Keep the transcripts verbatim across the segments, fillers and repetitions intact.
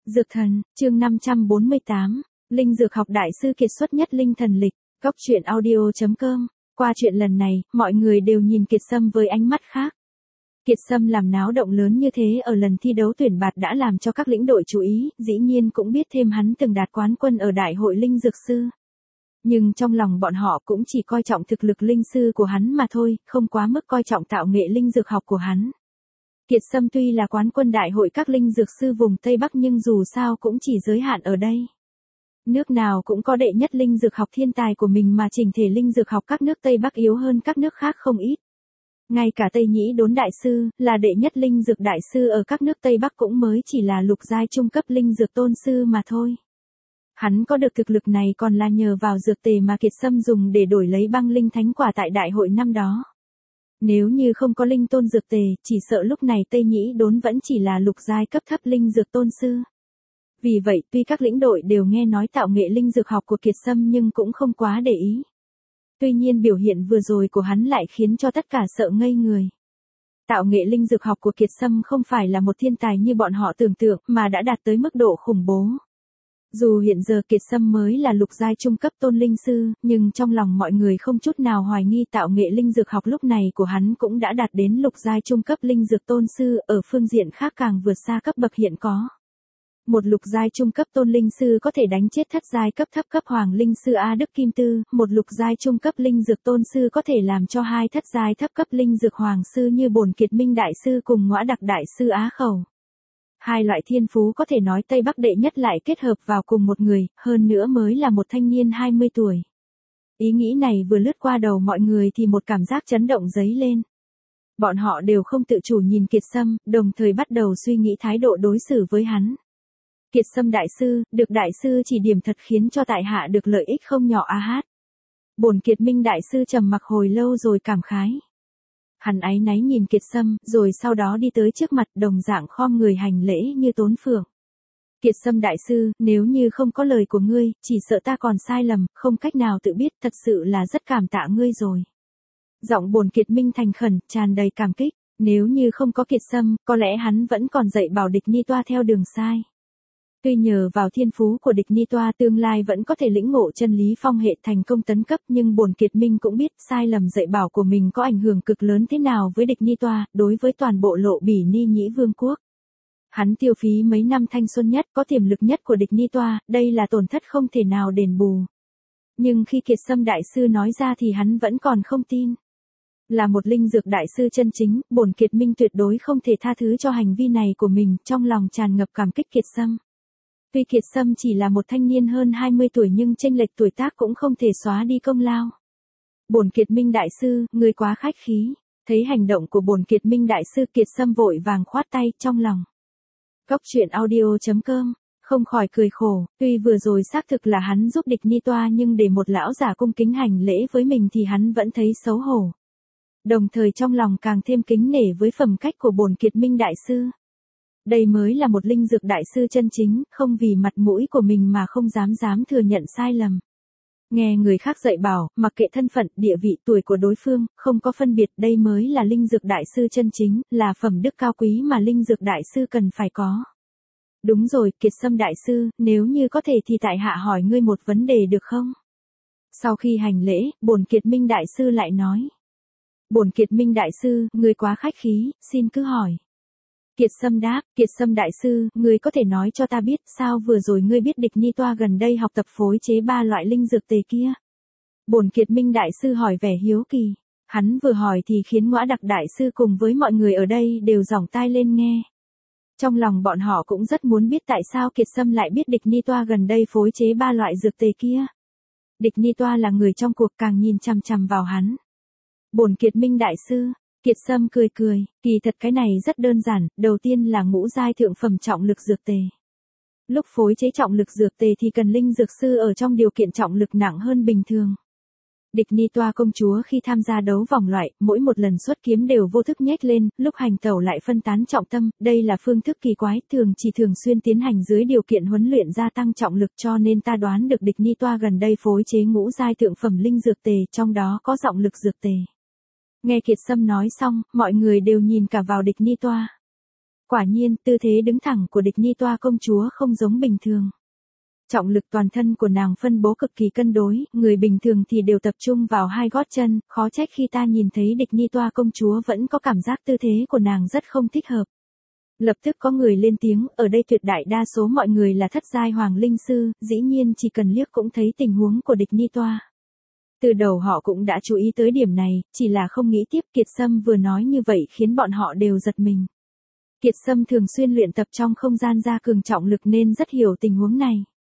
Dược thần, chương năm trăm bốn mươi tám, Linh Dược học đại sư kiệt xuất nhất linh thần lịch, góc truyện audio chấm com. Qua chuyện lần này, mọi người đều nhìn Kiệt Sâm với ánh mắt khác. Kiệt Sâm làm náo động lớn như thế ở lần thi đấu tuyển bạt đã làm cho các lĩnh đội chú ý, dĩ nhiên cũng biết thêm hắn từng đạt quán quân ở đại hội linh dược sư. Nhưng trong lòng bọn họ cũng chỉ coi trọng thực lực linh sư của hắn mà thôi, không quá mức coi trọng tạo nghệ linh dược học của hắn. Kiệt Sâm tuy là quán quân đại hội các linh dược sư vùng Tây Bắc nhưng dù sao cũng chỉ giới hạn ở đây. Nước nào cũng có đệ nhất linh dược học thiên tài của mình mà chỉnh thể linh dược học các nước Tây Bắc yếu hơn các nước khác không ít. Ngay cả Tây Nhĩ Đốn đại sư, là đệ nhất linh dược đại sư ở các nước Tây Bắc cũng mới chỉ là lục giai trung cấp linh dược tôn sư mà thôi. Hắn có được thực lực này còn là nhờ vào dược tề mà Kiệt Sâm dùng để đổi lấy băng linh thánh quả tại đại hội năm đó. Nếu như không có linh tôn dược tề, chỉ sợ lúc này Tây Nhĩ Đốn vẫn chỉ là lục giai cấp thấp linh dược tôn sư. Vì vậy, tuy các lĩnh đội đều nghe nói tạo nghệ linh dược học của Kiệt Sâm nhưng cũng không quá để ý. Tuy nhiên biểu hiện vừa rồi của hắn lại khiến cho tất cả sợ ngây người. Tạo nghệ linh dược học của Kiệt Sâm không phải là một thiên tài như bọn họ tưởng tượng mà đã đạt tới mức độ khủng bố. Dù hiện giờ Kiệt Sâm mới là lục giai trung cấp tôn linh sư, nhưng trong lòng mọi người không chút nào hoài nghi tạo nghệ linh dược học lúc này của hắn cũng đã đạt đến lục giai trung cấp linh dược tôn sư, ở phương diện khác càng vượt xa cấp bậc hiện có. Một lục giai trung cấp tôn linh sư có thể đánh chết thất giai cấp thấp cấp hoàng linh sư A Đức Kim Tư, một lục giai trung cấp linh dược tôn sư có thể làm cho hai thất giai thấp cấp linh dược hoàng sư như Bổn Kiệt Minh đại sư cùng Ngõa Đặc đại sư Á Khẩu. Hai loại thiên phú có thể nói Tây Bắc đệ nhất lại kết hợp vào cùng một người, hơn nữa mới là một thanh niên hai mươi tuổi. Ý nghĩ này vừa lướt qua đầu mọi người thì một cảm giác chấn động dấy lên. Bọn họ đều không tự chủ nhìn Kiệt Sâm, đồng thời bắt đầu suy nghĩ thái độ đối xử với hắn. Kiệt Sâm đại sư, được đại sư chỉ điểm thật khiến cho tại hạ được lợi ích không nhỏ a hát. Bổn Kiệt Minh đại sư trầm mặc hồi lâu rồi cảm khái. Hắn áy náy nhìn Kiệt Sâm, rồi sau đó đi tới trước mặt đồng dạng khom người hành lễ như Tốn Phượng. Kiệt Sâm đại sư, nếu như không có lời của ngươi, chỉ sợ ta còn sai lầm, không cách nào tự biết, thật sự là rất cảm tạ ngươi rồi. Giọng Bổn Kiệt Minh thành khẩn, tràn đầy cảm kích, nếu như không có Kiệt Sâm, có lẽ hắn vẫn còn dạy bảo địch Ni Toa theo đường sai. Tuy nhờ vào thiên phú của địch Ni Toa tương lai vẫn có thể lĩnh ngộ chân lý phong hệ thành công tấn cấp, nhưng Bổn Kiệt Minh cũng biết sai lầm dạy bảo của mình có ảnh hưởng cực lớn thế nào với địch Ni Toa, đối với toàn bộ Lộ Bỉ Ni Nhĩ Vương quốc. Hắn tiêu phí mấy năm thanh xuân nhất, có tiềm lực nhất của địch Ni Toa, đây là tổn thất không thể nào đền bù. Nhưng khi Kiệt Sâm đại sư nói ra thì hắn vẫn còn không tin. Là một linh dược đại sư chân chính, Bổn Kiệt Minh tuyệt đối không thể tha thứ cho hành vi này của mình, trong lòng tràn ngập cảm kích Kiệt Sâm. Tuy Kiệt Sâm chỉ là một thanh niên hơn hai mươi tuổi nhưng chênh lệch tuổi tác cũng không thể xóa đi công lao. Bổn Kiệt Minh đại sư, ngươi quá khách khí. Thấy hành động của Bổn Kiệt Minh đại sư, Kiệt Sâm vội vàng khoát tay, trong lòng. Góc truyện audio chấm com, không khỏi cười khổ, tuy vừa rồi xác thực là hắn giúp địch Ni Toa nhưng để một lão giả cung kính hành lễ với mình thì hắn vẫn thấy xấu hổ. Đồng thời trong lòng càng thêm kính nể với phẩm cách của Bổn Kiệt Minh đại sư. Đây mới là một linh dược đại sư chân chính, không vì mặt mũi của mình mà không dám dám thừa nhận sai lầm. Nghe người khác dạy bảo, mặc kệ thân phận, địa vị, tuổi của đối phương, không có phân biệt, đây mới là linh dược đại sư chân chính, là phẩm đức cao quý mà linh dược đại sư cần phải có. Đúng rồi, Kiệt Sâm đại sư, nếu như có thể thì tại hạ hỏi ngươi một vấn đề được không? Sau khi hành lễ, Bổn Kiệt Minh đại sư lại nói. Bổn Kiệt Minh đại sư, ngươi quá khách khí, xin cứ hỏi. Kiệt Sâm đáp, Kiệt Sâm đại sư, ngươi có thể nói cho ta biết sao vừa rồi ngươi biết địch Ni Toa gần đây học tập phối chế ba loại linh dược tề kia? Bổn Kiệt Minh đại sư hỏi vẻ hiếu kỳ. Hắn vừa hỏi thì khiến Ngõa Đặc đại sư cùng với mọi người ở đây đều giỏng tai lên nghe. Trong lòng bọn họ cũng rất muốn biết tại sao Kiệt Sâm lại biết địch Ni Toa gần đây phối chế ba loại dược tề kia. Địch Ni Toa là người trong cuộc càng nhìn chằm chằm vào hắn. Bổn Kiệt Minh đại sư. Kiệt Sâm cười cười, kỳ thật cái này rất đơn giản, đầu tiên là ngũ giai thượng phẩm trọng lực dược tề. Lúc phối chế trọng lực dược tề thì cần linh dược sư ở trong điều kiện trọng lực nặng hơn bình thường. Địch Ni Toa công chúa khi tham gia đấu vòng loại, mỗi một lần xuất kiếm đều vô thức nhếch lên, lúc hành tẩu lại phân tán trọng tâm, đây là phương thức kỳ quái, thường chỉ thường xuyên tiến hành dưới điều kiện huấn luyện gia tăng trọng lực, cho nên ta đoán được địch Ni Toa gần đây phối chế ngũ giai thượng phẩm linh dược tề, trong đó có trọng lực dược tề. Nghe Kiệt Sâm nói xong, mọi người đều nhìn cả vào địch Ni Toa. Quả nhiên, tư thế đứng thẳng của địch ni toa công chúa không giống bình thường. Trọng lực toàn thân của nàng phân bố cực kỳ cân đối, người bình thường thì đều tập trung vào hai gót chân, khó trách khi ta nhìn thấy địch ni toa công chúa vẫn có cảm giác tư thế của nàng rất không thích hợp. Lập tức có người lên tiếng, ở đây tuyệt đại đa số mọi người là thất giai hoàng linh sư, dĩ nhiên chỉ cần liếc cũng thấy tình huống của địch ni toa. Từ đầu họ cũng đã chú ý tới điểm này, chỉ là không nghĩ tiếp. Kiệt Sâm vừa nói như vậy khiến bọn họ đều giật mình. Kiệt Sâm thường xuyên luyện tập trong không gian gia cường trọng lực nên rất hiểu tình huống này.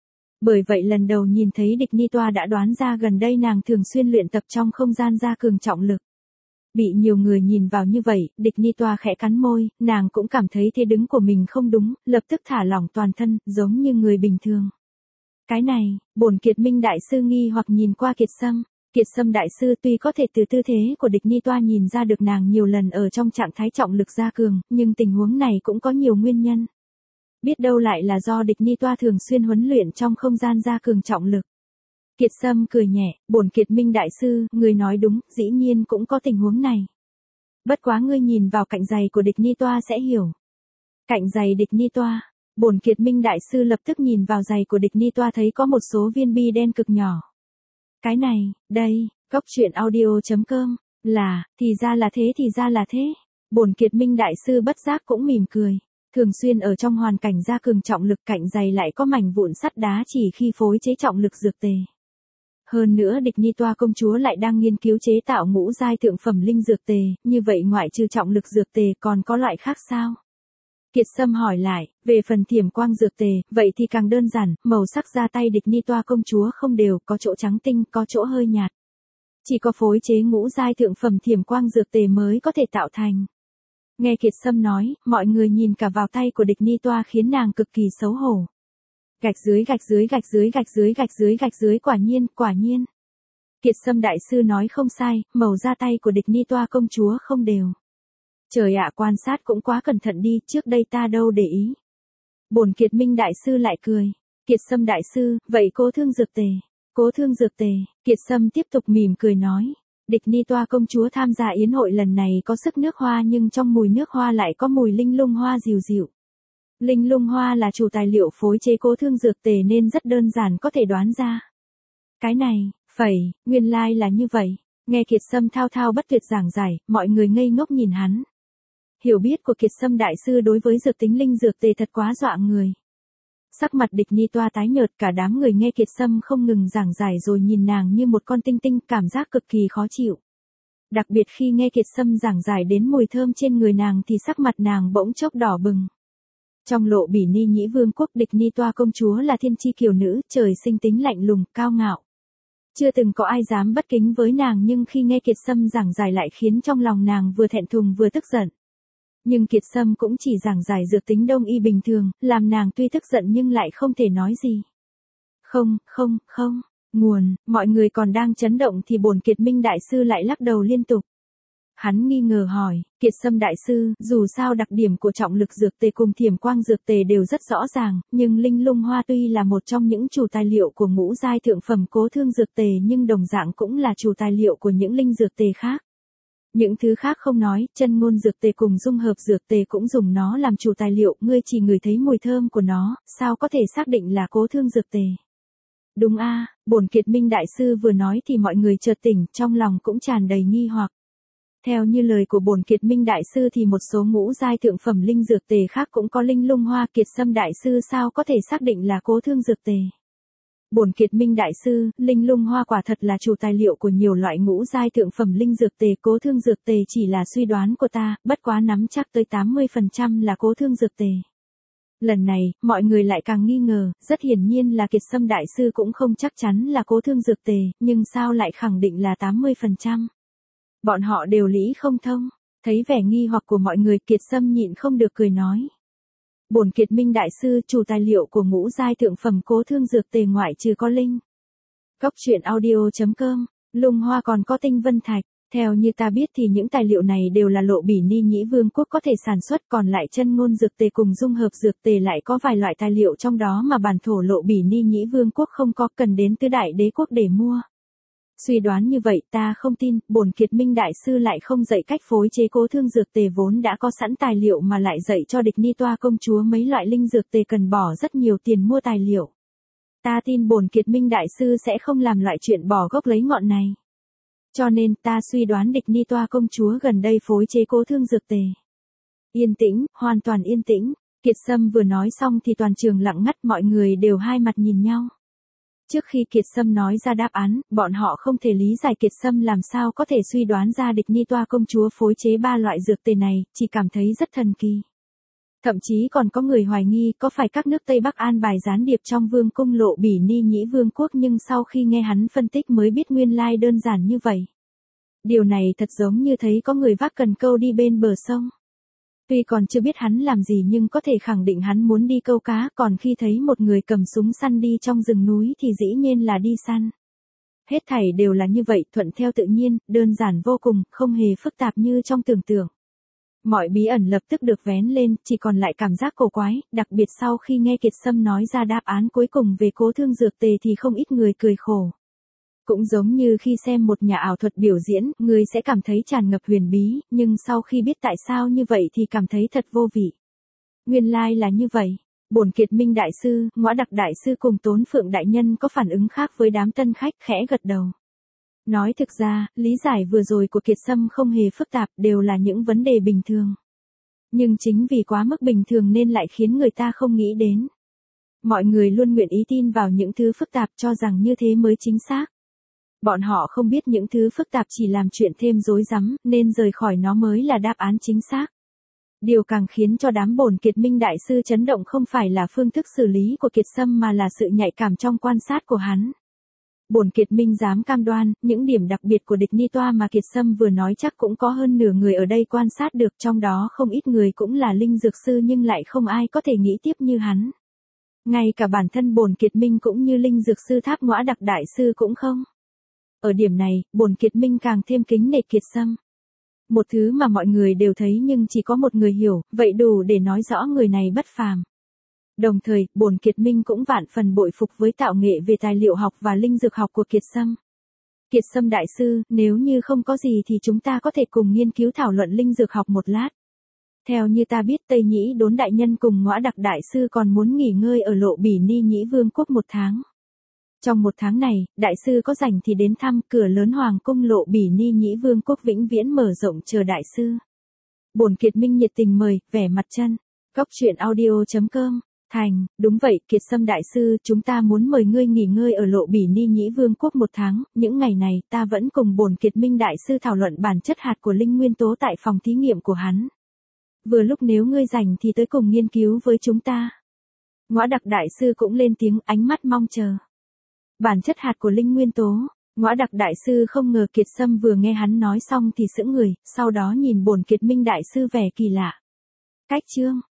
Bởi vậy lần đầu nhìn thấy địch ni toa đã đoán ra gần đây nàng thường xuyên luyện tập trong không gian gia cường trọng lực. Bị nhiều người nhìn vào như vậy, địch ni toa khẽ cắn môi, nàng cũng cảm thấy thế đứng của mình không đúng, lập tức thả lỏng toàn thân, giống như người bình thường. Cái này, bổn Kiệt Minh đại sư nghi hoặc nhìn qua Kiệt Sâm. Kiệt Sâm đại sư tuy có thể từ tư thế của địch ni toa nhìn ra được nàng nhiều lần ở trong trạng thái trọng lực gia cường, nhưng tình huống này cũng có nhiều nguyên nhân. Biết đâu lại là do địch ni toa thường xuyên huấn luyện trong không gian gia cường trọng lực. Kiệt Sâm cười nhẹ, bổn Kiệt Minh đại sư, ngươi nói đúng, dĩ nhiên cũng có tình huống này. Bất quá ngươi nhìn vào cạnh giày của địch ni toa sẽ hiểu. Cạnh giày địch ni toa, bổn Kiệt Minh đại sư lập tức nhìn vào giày của địch ni toa thấy có một số viên bi đen cực nhỏ. Cái này, đây, góc truyện audio chấm com, là, thì ra là thế thì ra là thế. Bổn Kiệt Minh đại sư bất giác cũng mỉm cười. Thường xuyên ở trong hoàn cảnh gia cường trọng lực cạnh giày lại có mảnh vụn sắt đá chỉ khi phối chế trọng lực dược tề. Hơn nữa địch ni toa công chúa lại đang nghiên cứu chế tạo ngũ giai thượng phẩm linh dược tề, như vậy ngoại trừ trọng lực dược tề còn có loại khác sao? Kiệt Sâm hỏi lại, về phần thiểm quang dược tề, vậy thì càng đơn giản, màu sắc da tay địch ni toa công chúa không đều, có chỗ trắng tinh, có chỗ hơi nhạt. Chỉ có phối chế ngũ giai thượng phẩm thiểm quang dược tề mới có thể tạo thành. Nghe Kiệt Sâm nói, mọi người nhìn cả vào tay của địch ni toa khiến nàng cực kỳ xấu hổ. Gạch dưới gạch dưới gạch dưới gạch dưới gạch dưới gạch dưới quả nhiên, quả nhiên. Kiệt Sâm đại sư nói không sai, màu da tay của địch ni toa công chúa không đều. Trời ạ, quan sát cũng quá cẩn thận đi, trước đây ta đâu để ý. Bổn Kiệt Minh đại sư lại cười. Kiệt Sâm đại sư, vậy cố thương dược tề. Cố thương dược tề, Kiệt Sâm tiếp tục mỉm cười nói. Địch ni toa công chúa tham gia yến hội lần này có sức nước hoa nhưng trong mùi nước hoa lại có mùi linh lung hoa dịu dịu. Linh lung hoa là chủ tài liệu phối chế cố thương dược tề nên rất đơn giản có thể đoán ra. Cái này, phẩy, nguyên lai là như vậy. Nghe Kiệt Sâm thao thao bất tuyệt giảng giải, mọi người ngây ngốc nhìn hắn. Hiểu biết của Kiệt Sâm đại sư đối với dược tính linh dược tề thật quá dọa người. Sắc mặt địch ni toa tái nhợt, cả đám người nghe Kiệt Sâm không ngừng giảng giải rồi nhìn nàng như một con tinh tinh, cảm giác cực kỳ khó chịu. Đặc biệt khi nghe Kiệt Sâm giảng giải đến mùi thơm trên người nàng thì sắc mặt nàng bỗng chốc đỏ bừng. Trong Lộ Bỉ Ni Nhĩ Vương quốc, địch ni toa công chúa là thiên chi kiều nữ, trời sinh tính lạnh lùng, cao ngạo. Chưa từng có ai dám bất kính với nàng nhưng khi nghe Kiệt Sâm giảng giải lại khiến trong lòng nàng vừa thẹn thùng vừa tức giận. Nhưng Kiệt Sâm cũng chỉ giảng giải dược tính đông y bình thường, làm nàng tuy tức giận nhưng lại không thể nói gì. Không, không, không, nguồn, mọi người còn đang chấn động thì bổn Kiệt Minh đại sư lại lắc đầu liên tục. Hắn nghi ngờ hỏi, Kiệt Sâm đại sư, dù sao đặc điểm của trọng lực dược tề cùng thiểm quang dược tề đều rất rõ ràng, nhưng linh lung hoa tuy là một trong những chủ tài liệu của ngũ giai thượng phẩm cố thương dược tề nhưng đồng dạng cũng là chủ tài liệu của những linh dược tề khác. Những thứ khác không nói, chân ngôn dược tề cùng dung hợp dược tề cũng dùng nó làm chủ tài liệu, ngươi chỉ ngửi thấy mùi thơm của nó, sao có thể xác định là cố thương dược tề? Đúng a, bổn Kiệt Minh đại sư vừa nói thì mọi người chợt tỉnh, trong lòng cũng tràn đầy nghi hoặc. Theo như lời của bổn Kiệt Minh đại sư thì một số ngũ giai thượng phẩm linh dược tề khác cũng có linh lung hoa, Kiệt Sâm đại sư sao có thể xác định là cố thương dược tề? Bổn Kiệt Minh đại sư, linh lung hoa quả thật là chủ tài liệu của nhiều loại ngũ giai thượng phẩm linh dược tề, cố thương dược tề chỉ là suy đoán của ta, bất quá nắm chắc tới tám mươi phần trăm là cố thương dược tề. Lần này, mọi người lại càng nghi ngờ, rất hiển nhiên là Kiệt Sâm đại sư cũng không chắc chắn là cố thương dược tề, nhưng sao lại khẳng định là tám mươi phần trăm? Bọn họ đều lý không thông, thấy vẻ nghi hoặc của mọi người, Kiệt Sâm nhịn không được cười nói. Bổn Kiệt Minh đại sư, chủ tài liệu của ngũ giai thượng phẩm cố thương dược tề ngoại trừ có linh. Góc truyện audio chấm com, lung hoa còn có tinh vân thạch. Theo như ta biết thì những tài liệu này đều là Lộ Bỉ Ni Nhĩ Vương quốc có thể sản xuất, còn lại chân ngôn dược tề cùng dung hợp dược tề lại có vài loại tài liệu trong đó mà bản thổ Lộ Bỉ Ni Nhĩ Vương quốc không có, cần đến tứ đại đế quốc để mua. Suy đoán như vậy ta không tin, bổn Kiệt Minh đại sư lại không dạy cách phối chế cố thương dược tề vốn đã có sẵn tài liệu mà lại dạy cho địch ni toa công chúa mấy loại linh dược tề cần bỏ rất nhiều tiền mua tài liệu. Ta tin bổn Kiệt Minh đại sư sẽ không làm loại chuyện bỏ gốc lấy ngọn này. Cho nên ta suy đoán địch ni toa công chúa gần đây phối chế cố thương dược tề. Yên tĩnh, hoàn toàn yên tĩnh. Kiệt Sâm vừa nói xong thì toàn trường lặng ngắt, mọi người đều hai mặt nhìn nhau. Trước khi Kiệt Sâm nói ra đáp án, bọn họ không thể lý giải Kiệt Sâm làm sao có thể suy đoán ra địch ni toa công chúa phối chế ba loại dược tề này, chỉ cảm thấy rất thần kỳ. Thậm chí còn có người hoài nghi có phải các nước Tây Bắc an bài gián điệp trong vương cung Lộ Bỉ Ni Nhĩ Vương quốc, nhưng sau khi nghe hắn phân tích mới biết nguyên lai đơn giản như vậy. Điều này thật giống như thấy có người vác cần câu đi bên bờ sông. Tuy còn chưa biết hắn làm gì nhưng có thể khẳng định hắn muốn đi câu cá, còn khi thấy một người cầm súng săn đi trong rừng núi thì dĩ nhiên là đi săn. Hết thảy đều là như vậy, thuận theo tự nhiên, đơn giản vô cùng, không hề phức tạp như trong tưởng tượng. Mọi bí ẩn lập tức được vén lên, chỉ còn lại cảm giác cổ quái, đặc biệt sau khi nghe Kiệt Sâm nói ra đáp án cuối cùng về cố thương dược tề thì không ít người cười khổ. Cũng giống như khi xem một nhà ảo thuật biểu diễn, người sẽ cảm thấy tràn ngập huyền bí, nhưng sau khi biết tại sao như vậy thì cảm thấy thật vô vị. Nguyên lai là như vậy. Bổn Kiệt Minh đại sư, Ngõa Đặc đại sư cùng Tốn Phượng đại nhân có phản ứng khác với đám tân khách, khẽ gật đầu. Nói thực ra, lý giải vừa rồi của Kiệt Sâm không hề phức tạp, đều là những vấn đề bình thường. Nhưng chính vì quá mức bình thường nên lại khiến người ta không nghĩ đến. Mọi người luôn nguyện ý tin vào những thứ phức tạp, cho rằng như thế mới chính xác. Bọn họ không biết những thứ phức tạp chỉ làm chuyện thêm rối rắm, nên rời khỏi nó mới là đáp án chính xác. Điều càng khiến cho đám bổn Kiệt Minh đại sư chấn động không phải là phương thức xử lý của Kiệt Sâm mà là sự nhạy cảm trong quan sát của hắn. Bổn Kiệt Minh dám cam đoan, những điểm đặc biệt của địch ni toa mà Kiệt Sâm vừa nói chắc cũng có hơn nửa người ở đây quan sát được, trong đó không ít người cũng là linh dược sư nhưng lại không ai có thể nghĩ tiếp như hắn. Ngay cả bản thân bổn Kiệt Minh cũng như linh dược sư Tháp Ngõa Đặc đại sư cũng không. Ở điểm này, bổn Kiệt Minh càng thêm kính nể Kiệt Sâm. Một thứ mà mọi người đều thấy nhưng chỉ có một người hiểu, vậy đủ để nói rõ người này bất phàm. Đồng thời, bổn Kiệt Minh cũng vạn phần bội phục với tạo nghệ về tài liệu học và linh dược học của Kiệt Sâm. Kiệt Sâm đại sư, nếu như không có gì thì chúng ta có thể cùng nghiên cứu thảo luận linh dược học một lát. Theo như ta biết Tây Nhĩ Đốn đại nhân cùng Ngõa Đặc đại sư còn muốn nghỉ ngơi ở Lộ Bỉ Ni Nhĩ Vương quốc một tháng. Trong một tháng này, đại sư có rảnh thì đến thăm, cửa lớn hoàng cung Lộ Bỉ Ni Nhĩ Vương quốc vĩnh viễn mở rộng chờ đại sư. Bổn Kiệt Minh nhiệt tình mời, vẻ mặt chân. Góc truyện audio chấm com. Thành, đúng vậy, Kiệt Sâm đại sư, chúng ta muốn mời ngươi nghỉ ngơi ở Lộ Bỉ Ni Nhĩ Vương quốc một tháng, những ngày này ta vẫn cùng bổn Kiệt Minh đại sư thảo luận bản chất hạt của linh nguyên tố tại phòng thí nghiệm của hắn. Vừa lúc nếu ngươi rảnh thì tới cùng nghiên cứu với chúng ta. Ngõa Đặc đại sư cũng lên tiếng, ánh mắt mong chờ. Bản chất hạt của linh nguyên tố. Ngõa Đặc đại sư không ngờ Kiệt Sâm vừa nghe hắn nói xong thì sững người, sau đó nhìn bổn Kiệt Minh đại sư vẻ kỳ lạ. Cách chương